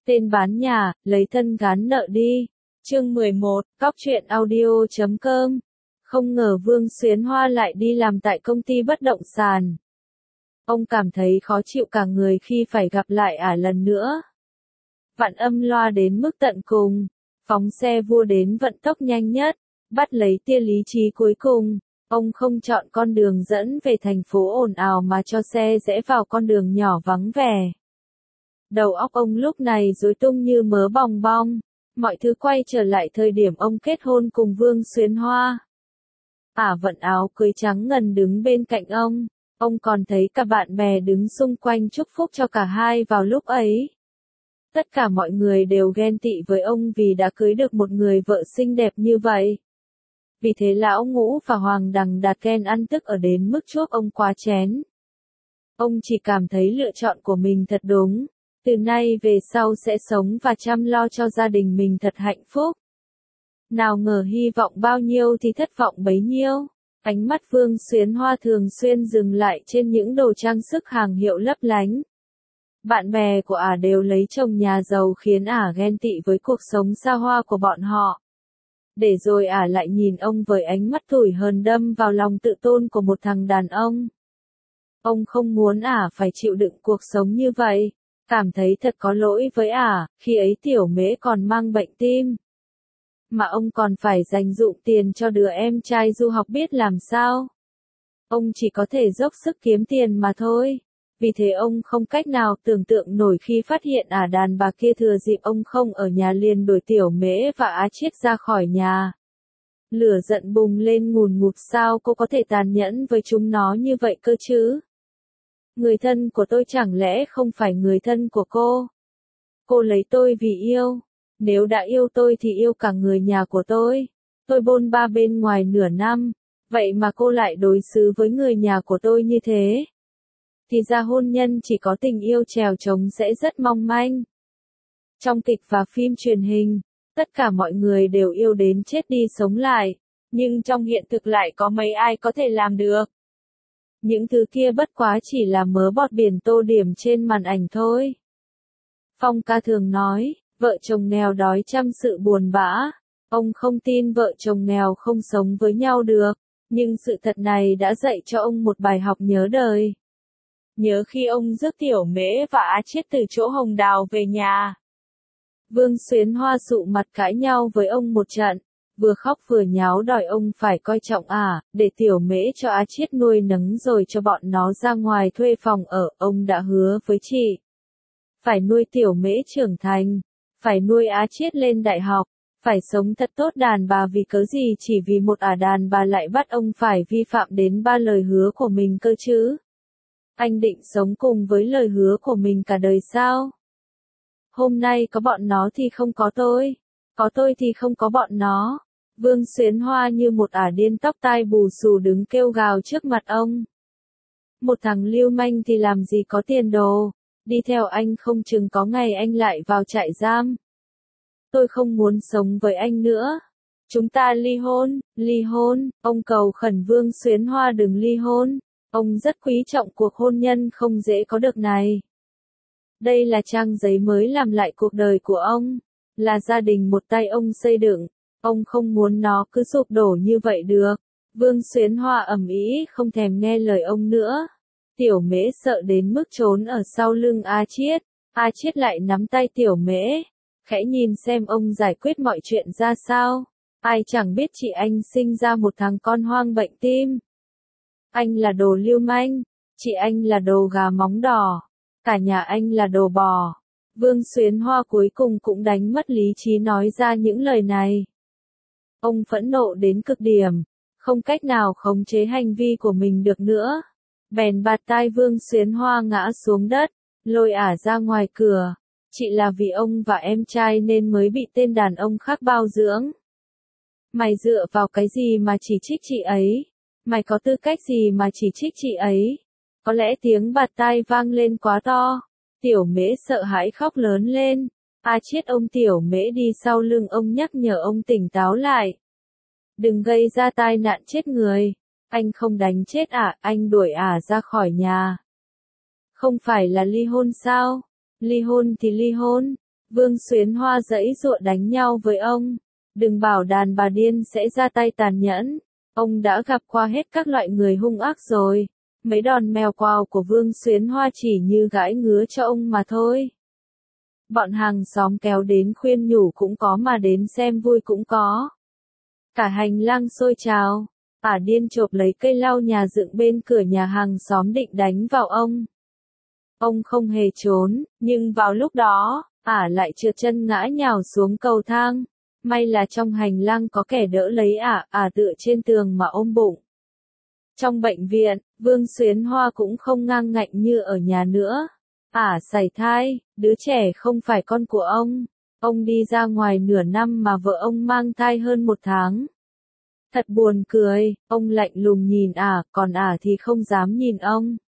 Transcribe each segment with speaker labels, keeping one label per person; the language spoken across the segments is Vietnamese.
Speaker 1: Tên bán nhà, lấy thân gán nợ đi. Chương 11, Cóc truyện audio.com. Không ngờ Vương Xuyến Hoa lại đi làm tại công ty bất động sản. Ông cảm thấy khó chịu cả người khi phải gặp lại lần nữa. Vạn âm loa đến mức tận cùng, phóng xe vua đến vận tốc nhanh nhất, bắt lấy tia lý trí cuối cùng. Ông không chọn con đường dẫn về thành phố ồn ào mà cho xe rẽ vào con đường nhỏ vắng vẻ. Đầu óc ông lúc này rối tung như mớ bòng bong, mọi thứ quay trở lại thời điểm ông kết hôn cùng Vương Xuyến Hoa. Vận áo cưới trắng ngần đứng bên cạnh ông còn thấy cả bạn bè đứng xung quanh chúc phúc cho cả hai vào lúc ấy. Tất cả mọi người đều ghen tị với ông vì đã cưới được một người vợ xinh đẹp như vậy. Vì thế Lão Ngũ và Hoàng Đằng Đạt ghen ăn tức ở đến mức chuốc ông quá chén. Ông chỉ cảm thấy lựa chọn của mình thật đúng, từ nay về sau sẽ sống và chăm lo cho gia đình mình thật hạnh phúc. Nào ngờ hy vọng bao nhiêu thì thất vọng bấy nhiêu. Ánh mắt Vương Xuyến Hoa thường xuyên dừng lại trên những đồ trang sức hàng hiệu lấp lánh. Bạn bè của đều lấy chồng nhà giàu khiến ghen tị với cuộc sống xa hoa của bọn họ. Để rồi lại nhìn ông với ánh mắt tủi hờn đâm vào lòng tự tôn của một thằng đàn ông. Ông không muốn phải chịu đựng cuộc sống như vậy, cảm thấy thật có lỗi với khi ấy Tiểu Mễ còn mang bệnh tim. Mà ông còn phải dành dụm tiền cho đứa em trai du học biết làm sao. Ông chỉ có thể dốc sức kiếm tiền mà thôi. Vì thế ông không cách nào tưởng tượng nổi khi phát hiện đàn bà kia thừa dịp ông không ở nhà liền đuổi Tiểu Mễ và Chiết ra khỏi nhà. Lửa giận bùng lên ngùn ngụt, sao cô có thể tàn nhẫn với chúng nó như vậy cơ chứ? Người thân của tôi chẳng lẽ không phải người thân của cô? Cô lấy tôi vì yêu. Nếu đã yêu tôi thì yêu cả người nhà của tôi. Tôi bôn ba bên ngoài nửa năm, vậy mà cô lại đối xử với người nhà của tôi như thế. Thì ra hôn nhân chỉ có tình yêu trèo trống sẽ rất mong manh. Trong kịch và phim truyền hình, tất cả mọi người đều yêu đến chết đi sống lại, nhưng trong hiện thực lại có mấy ai có thể làm được. Những thứ kia bất quá chỉ là mớ bọt biển tô điểm trên màn ảnh thôi. Phong ca thường nói, vợ chồng nghèo đói trăm sự buồn bã. Ông không tin vợ chồng nghèo không sống với nhau được, nhưng sự thật này đã dạy cho ông một bài học nhớ đời. Nhớ khi ông rước Tiểu Mễ và Chiết từ chỗ Hồng Đào về nhà. Vương Xuyến Hoa sụ mặt cãi nhau với ông một trận, vừa khóc vừa nháo đòi ông phải coi trọng để Tiểu Mễ cho Chiết nuôi nấng rồi cho bọn nó ra ngoài thuê phòng ở. Ông đã hứa với chị, phải nuôi Tiểu Mễ trưởng thành, phải nuôi Chiết lên đại học, phải sống thật tốt. Đàn bà vì cớ gì chỉ vì một đàn bà lại bắt ông phải vi phạm đến 3 lời hứa của mình cơ chứ? Anh định sống cùng với lời hứa của mình cả đời sao? Hôm nay có bọn nó thì không có tôi thì không có bọn nó. Vương Xuyến Hoa như một điên tóc tai bù xù đứng kêu gào trước mặt ông. Một thằng lưu manh thì làm gì có tiền đồ, đi theo anh không chừng có ngày anh lại vào trại giam. Tôi không muốn sống với anh nữa. Chúng ta ly hôn, ông cầu khẩn Vương Xuyến Hoa đừng ly hôn. Ông rất quý trọng cuộc hôn nhân không dễ có được này. Đây là trang giấy mới làm lại cuộc đời của ông, là gia đình một tay ông xây dựng, ông không muốn nó cứ sụp đổ như vậy được. Vương Xuyến Hoa ầm ĩ không thèm nghe lời ông nữa. Tiểu Mễ sợ đến mức trốn ở sau lưng Chiết. Chiết lại nắm tay Tiểu Mễ, khẽ nhìn xem ông giải quyết mọi chuyện ra sao. Ai chẳng biết chị anh sinh ra một thằng con hoang bệnh tim. Anh là đồ lưu manh, chị anh là đồ gà móng đỏ, cả nhà anh là đồ bò. Vương Xuyến Hoa cuối cùng cũng đánh mất lý trí nói ra những lời này. Ông phẫn nộ đến cực điểm, không cách nào khống chế hành vi của mình được nữa. Bèn bạt tai Vương Xuyến Hoa ngã xuống đất, lôi ra ngoài cửa. Chị là vì ông và em trai nên mới bị tên đàn ông khác bao dưỡng. Mày dựa vào cái gì mà chỉ trích chị ấy? Mày có tư cách gì mà chỉ trích chị ấy? Có lẽ tiếng bạt tai vang lên quá to. Tiểu Mễ sợ hãi khóc lớn lên. Chiết ôm Tiểu Mễ đi sau lưng ông nhắc nhở ông tỉnh táo lại. Đừng gây ra tai nạn chết người. Anh không đánh chết anh đuổi ra khỏi nhà. Không phải là ly hôn sao? Ly hôn thì ly hôn. Vương Xuyến Hoa giãy giụa đánh nhau với ông. Đừng bảo đàn bà điên sẽ ra tay tàn nhẫn. Ông đã gặp qua hết các loại người hung ác rồi. Mấy đòn mèo quào của Vương Xuyến Hoa chỉ như gãi ngứa cho ông mà thôi. Bọn hàng xóm kéo đến khuyên nhủ cũng có mà đến xem vui cũng có. Cả hành lang sôi trào. Ả điên chộp lấy cây lau nhà dựng bên cửa nhà hàng xóm định đánh vào ông. Ông không hề trốn, nhưng vào lúc đó, Ả lại trượt chân ngã nhào xuống cầu thang. May là trong hành lang có kẻ đỡ lấy Ả tựa trên tường mà ôm bụng. Trong bệnh viện, Vương Xuyến Hoa cũng không ngang ngạnh như ở nhà nữa. Ả sảy thai, đứa trẻ không phải con của ông. Ông đi ra ngoài nửa năm mà vợ ông mang thai hơn 1 tháng. Thật buồn cười, ông lạnh lùng nhìn còn thì không dám nhìn ông.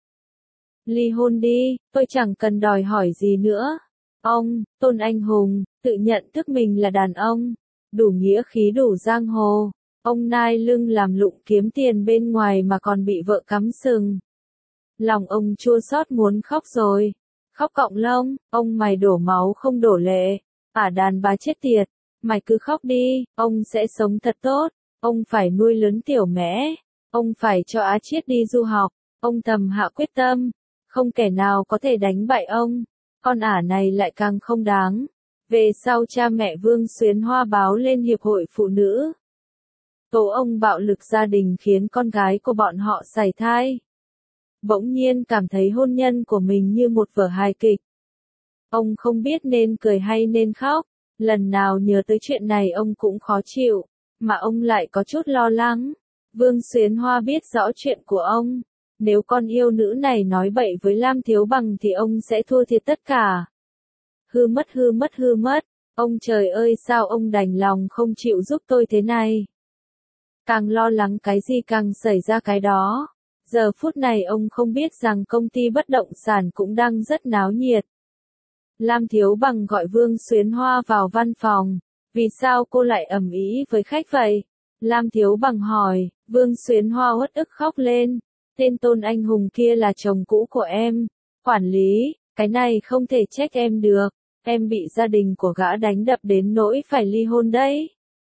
Speaker 1: Ly hôn đi, tôi chẳng cần đòi hỏi gì nữa. Ông, Tôn Anh Hùng, tự nhận thức mình là đàn ông. Đủ nghĩa khí đủ giang hồ. Ông nai lưng làm lụng kiếm tiền bên ngoài mà còn bị vợ cắm sừng. Lòng ông chua xót muốn khóc rồi. Khóc cọng lông, ông mày đổ máu không đổ lệ. Đàn bà chết tiệt, mày cứ khóc đi, ông sẽ sống thật tốt. Ông phải nuôi lớn tiểu mẽ. Ông phải cho Á Chiết đi du học. Ông thầm hạ quyết tâm. Không kẻ nào có thể đánh bại ông. Con này lại càng không đáng. Về sau cha mẹ Vương Xuyến Hoa báo lên Hiệp hội Phụ nữ. Tố ông bạo lực gia đình khiến con gái của bọn họ sảy thai. Bỗng nhiên cảm thấy hôn nhân của mình như một vở hài kịch. Ông không biết nên cười hay nên khóc. Lần nào nhớ tới chuyện này ông cũng khó chịu. Mà ông lại có chút lo lắng. Vương Xuyến Hoa biết rõ chuyện của ông. Nếu con yêu nữ này nói bậy với Lam Thiếu Bằng thì ông sẽ thua thiệt tất cả. Hư mất. Ông trời ơi sao ông đành lòng không chịu giúp tôi thế này. Càng lo lắng cái gì càng xảy ra cái đó. Giờ phút này ông không biết rằng công ty bất động sản cũng đang rất náo nhiệt. Lam Thiếu Bằng gọi Vương Xuyến Hoa vào văn phòng. Vì sao cô lại ầm ĩ với khách vậy? Lam Thiếu Bằng hỏi. Vương Xuyến Hoa uất ức khóc lên. Tên Tôn Anh Hùng kia là chồng cũ của em. Quản lý, cái này không thể trách em được. Em bị gia đình của gã đánh đập đến nỗi phải ly hôn đấy.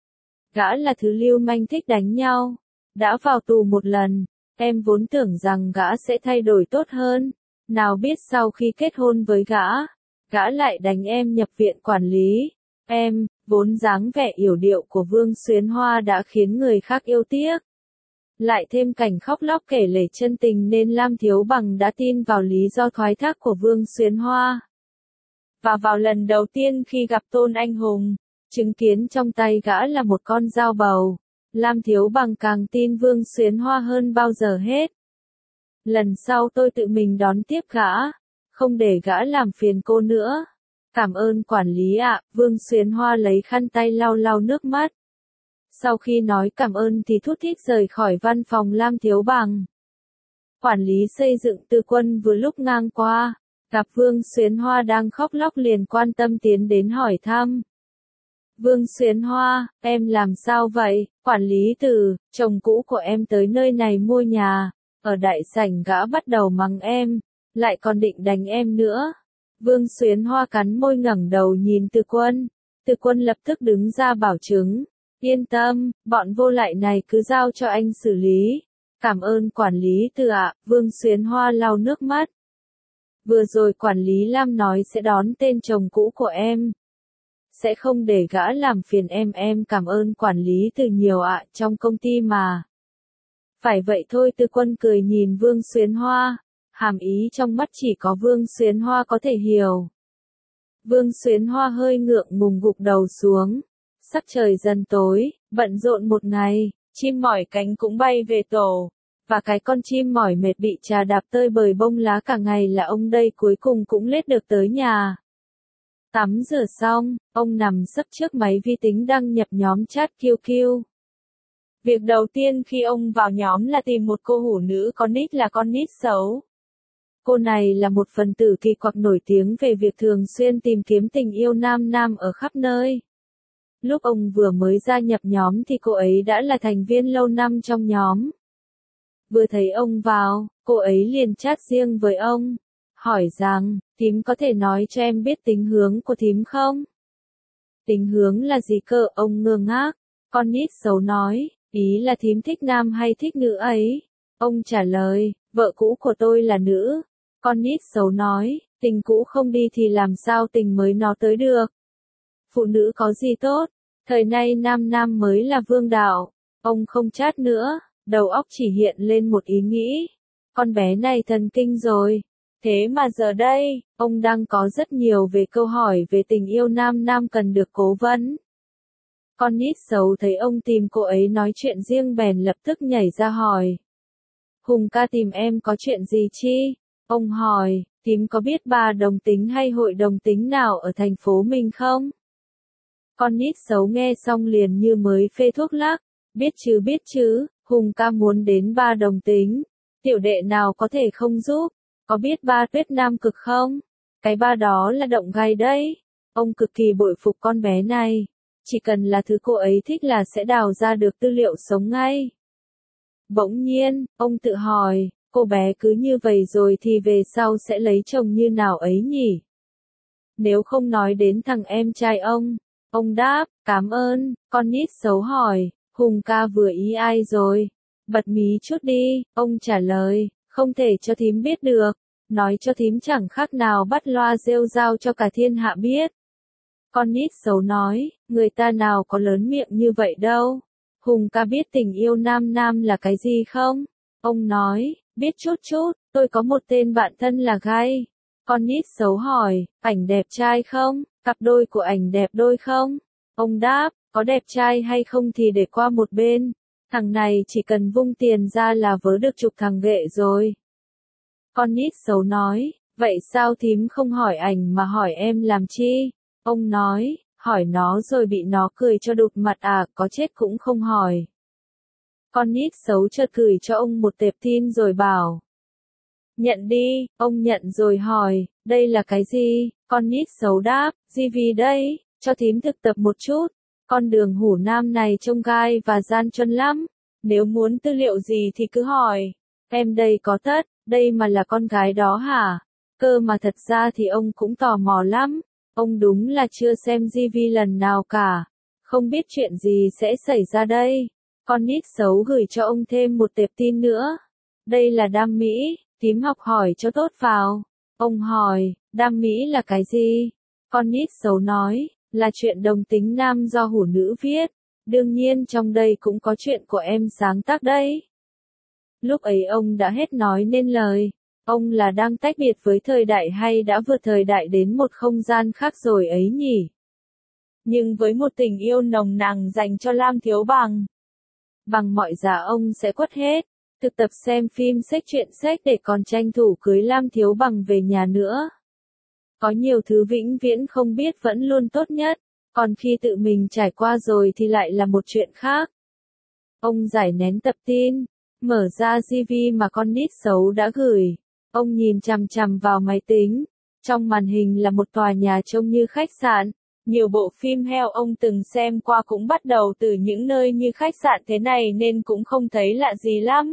Speaker 1: Gã là thứ lưu manh thích đánh nhau. Đã vào tù 1 lần. Em vốn tưởng rằng gã sẽ thay đổi tốt hơn. Nào biết sau khi kết hôn với gã lại đánh em nhập viện quản lý. Em, vốn dáng vẻ yểu điệu của Vương Xuyến Hoa đã khiến người khác yêu tiếc. Lại thêm cảnh khóc lóc kể lể chân tình nên Lam Thiếu Bằng đã tin vào lý do thoái thác của Vương Xuyến Hoa. Và vào lần đầu tiên khi gặp Tôn Anh Hùng, chứng kiến trong tay gã là một con dao bầu, Lam Thiếu Bằng càng tin Vương Xuyến Hoa hơn bao giờ hết. Lần sau tôi tự mình đón tiếp gã, không để gã làm phiền cô nữa. Cảm ơn quản lý ạ. Vương Xuyến Hoa lấy khăn tay lau lau nước mắt. Sau khi nói cảm ơn thì thút thít rời khỏi văn phòng Lam Thiếu Bằng. Quản lý xây dựng Từ Quân vừa lúc ngang qua, gặp Vương Xuyến Hoa đang khóc lóc liền quan tâm tiến đến hỏi thăm. Vương Xuyến Hoa, em làm sao vậy? Quản lý Từ, chồng cũ của em tới nơi này mua nhà, ở đại sảnh gã bắt đầu mắng em, lại còn định đánh em nữa. Vương Xuyến Hoa cắn môi ngẩng đầu nhìn Từ Quân. Từ Quân lập tức đứng ra bảo chứng. Yên tâm, bọn vô lại này cứ giao cho anh xử lý. Cảm ơn quản lý Từ ạ. Vương Xuyến Hoa lau nước mắt. Vừa rồi quản lý Lam nói sẽ đón tên chồng cũ của em. Sẽ không để gã làm phiền em cảm ơn quản lý Từ nhiều ạ, trong công ty mà. Phải vậy thôi. Từ Quân cười nhìn Vương Xuyến Hoa. Hàm ý trong mắt chỉ có Vương Xuyến Hoa có thể hiểu. Vương Xuyến Hoa hơi ngượng ngùng gục đầu xuống. Sắc trời dần tối, bận rộn một ngày, chim mỏi cánh cũng bay về tổ. Và cái con chim mỏi mệt bị trà đạp tơi bời bông lá cả ngày là ông đây cuối cùng cũng lết được tới nhà. Tắm rửa xong, ông nằm sấp trước máy vi tính đăng nhập nhóm chat QQ. Việc đầu tiên khi ông vào nhóm là tìm một cô hủ nữ có nick là con nít xấu. Cô này là một phần tử kỳ quặc nổi tiếng về việc thường xuyên tìm kiếm tình yêu nam ở khắp nơi. Lúc ông vừa mới gia nhập nhóm thì cô ấy đã là thành viên lâu năm trong nhóm. Vừa thấy ông vào, cô ấy liền chat riêng với ông. hỏi rằng, thím có thể nói cho em biết tính hướng của thím không? Tính hướng là gì cơ? Ông ngơ ngác. Con nít xấu nói, ý là thím thích nam hay thích nữ ấy? Ông trả lời, vợ cũ của tôi là nữ. Con nít xấu nói, tình cũ không đi thì làm sao tình mới nó tới được? Phụ nữ có gì tốt? Thời nay nam nam mới là vương đạo. Ông không chát nữa, đầu óc chỉ hiện lên một ý nghĩ. Con bé này thần kinh rồi. Thế mà giờ đây, ông đang có rất nhiều về câu hỏi về tình yêu nam nam cần được cố vấn. Con nít xấu thấy ông tìm cô ấy nói chuyện riêng bèn lập tức nhảy ra hỏi. Hùng ca tìm em có chuyện gì chi? Ông hỏi, thím có biết bà đồng tính hay hội đồng tính nào ở thành phố mình không? Con nít xấu nghe xong liền như mới phê thuốc lắc. Biết chứ, Hùng ca muốn đến ba đồng tính. Tiểu đệ nào có thể không giúp? Có biết ba Tuyết Nam Cực không? Cái ba đó là động gai đấy. Ông cực kỳ bội phục con bé này. Chỉ cần là thứ cô ấy thích là sẽ đào ra được tư liệu sống ngay. Bỗng nhiên, ông tự hỏi, cô bé cứ như vậy rồi thì về sau sẽ lấy chồng như nào ấy nhỉ? Nếu không nói đến thằng em trai ông đáp, cảm ơn. Con nít xấu hỏi, Hùng ca vừa ý ai rồi? Bật mí chút đi, ông trả lời, không thể cho thím biết được. Nói cho thím chẳng khác nào bắt loa rêu rao cho cả thiên hạ biết. Con nít xấu nói, người ta nào có lớn miệng như vậy đâu. Hùng ca biết tình yêu nam nam là cái gì không? Ông nói, biết chút, tôi có một tên bạn thân là gay. Con nít xấu hỏi, ảnh đẹp trai không? Cặp đôi của ảnh đẹp đôi không? Ông đáp, có đẹp trai hay không thì để qua một bên. Thằng này chỉ cần vung tiền ra là vớ được chục thằng ghệ rồi. Con nít xấu nói, vậy sao thím không hỏi ảnh mà hỏi em làm chi? Ông nói, hỏi nó rồi bị nó cười cho đụt mặt à, có chết cũng không hỏi. Con nít xấu chợt gửi cho ông một tệp tin rồi bảo. Nhận đi, ông nhận rồi hỏi, đây là cái gì? Con nít xấu đáp, gì đây, cho thím thực tập một chút. Con đường Hủ Nam này trông gai và gian truân lắm. Nếu muốn tư liệu gì thì cứ hỏi. Em đây có tất, đây mà là con gái đó hả? Cơ mà thật ra thì ông cũng tò mò lắm. Ông đúng là chưa xem GV lần nào cả. Không biết chuyện gì sẽ xảy ra đây. Con nít xấu gửi cho ông thêm một tệp tin nữa. Đây là đam mỹ, thím học hỏi cho tốt vào. Ông hỏi, đam mỹ là cái gì? Con nít xấu nói, là chuyện đồng tính nam do hủ nữ viết. Đương nhiên trong đây cũng có chuyện của em sáng tác đấy. Lúc ấy ông đã hết nói nên lời. Ông là đang tách biệt với thời đại hay đã vượt thời đại đến một không gian khác rồi ấy nhỉ? Nhưng với một tình yêu nồng nàn dành cho Lam Thiếu Bằng, bằng mọi giá ông sẽ quất hết. Thực tập xem phim sách truyện sách để còn tranh thủ cưới Lam Thiếu Bằng về nhà nữa. Có nhiều thứ vĩnh viễn không biết vẫn luôn tốt nhất, còn khi tự mình trải qua rồi thì lại là một chuyện khác. Ông giải nén tập tin, mở ra GV mà con nít xấu đã gửi. Ông nhìn chằm chằm vào máy tính. Trong màn hình là một tòa nhà trông như khách sạn. Nhiều bộ phim heo ông từng xem qua cũng bắt đầu từ những nơi như khách sạn thế này nên cũng không thấy lạ gì lắm.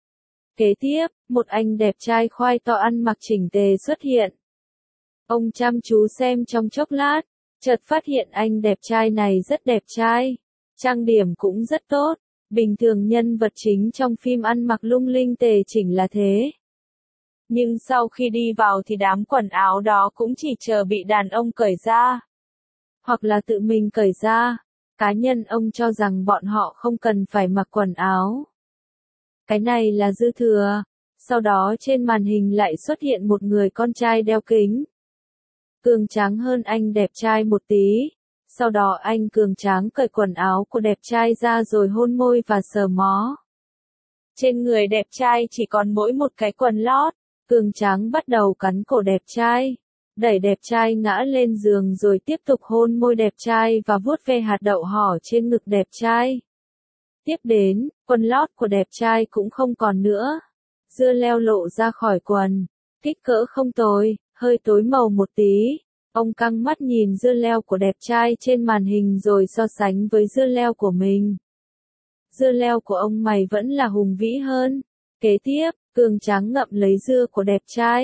Speaker 1: Kế tiếp, một anh đẹp trai khoai to ăn mặc chỉnh tề xuất hiện. Ông chăm chú xem trong chốc lát, chợt phát hiện anh đẹp trai này rất đẹp trai. Trang điểm cũng rất tốt. Bình thường nhân vật chính trong phim ăn mặc lung linh tề chỉnh là thế. Nhưng sau khi đi vào thì đám quần áo đó cũng chỉ chờ bị đàn ông cởi ra. Hoặc là tự mình cởi ra. Cá nhân ông cho rằng bọn họ không cần phải mặc quần áo. Cái này là dư thừa. Sau đó trên màn hình lại xuất hiện một người con trai đeo kính. Cường tráng hơn anh đẹp trai một tí. Sau đó anh cường tráng cởi quần áo của đẹp trai ra rồi hôn môi và sờ mó. Trên người đẹp trai chỉ còn mỗi một cái quần lót. Cường tráng bắt đầu cắn cổ đẹp trai. Đẩy đẹp trai ngã lên giường rồi tiếp tục hôn môi đẹp trai và vuốt ve hạt đậu hỏ trên ngực đẹp trai. Tiếp đến, quần lót của đẹp trai cũng không còn nữa. Dưa leo lộ ra khỏi quần. Kích cỡ không tồi, hơi tối màu một tí. Ông căng mắt nhìn dưa leo của đẹp trai trên màn hình rồi so sánh với dưa leo của mình. Dưa leo của ông mày vẫn là hùng vĩ hơn. Kế tiếp, cường tráng ngậm lấy dưa của đẹp trai.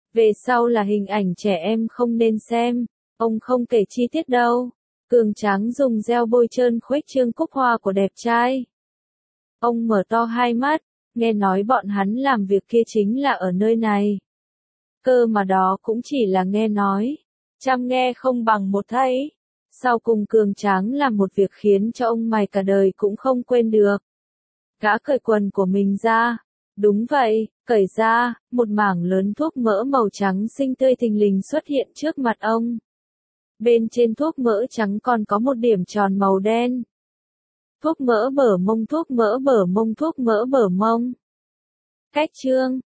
Speaker 1: Về sau là hình ảnh trẻ em không nên xem, ông không kể chi tiết đâu. Cường Tráng dùng gel bôi trơn khuếch trương cúc hoa của đẹp trai. Ông mở to hai mắt, nghe nói bọn hắn làm việc kia chính là ở nơi này. Cơ mà đó cũng chỉ là nghe nói, trăm nghe không bằng một thấy. Sau cùng Cường Tráng làm một việc khiến cho ông mày cả đời cũng không quên được. Gã cởi quần của mình ra. Đúng vậy, cởi ra, một mảng lớn thuốc mỡ màu trắng xinh tươi thình lình xuất hiện trước mặt ông. Bên trên thuốc mỡ trắng còn có một điểm tròn màu đen. Thuốc mỡ bở mông, thuốc mỡ bở mông, thuốc mỡ bở mông. Cách chương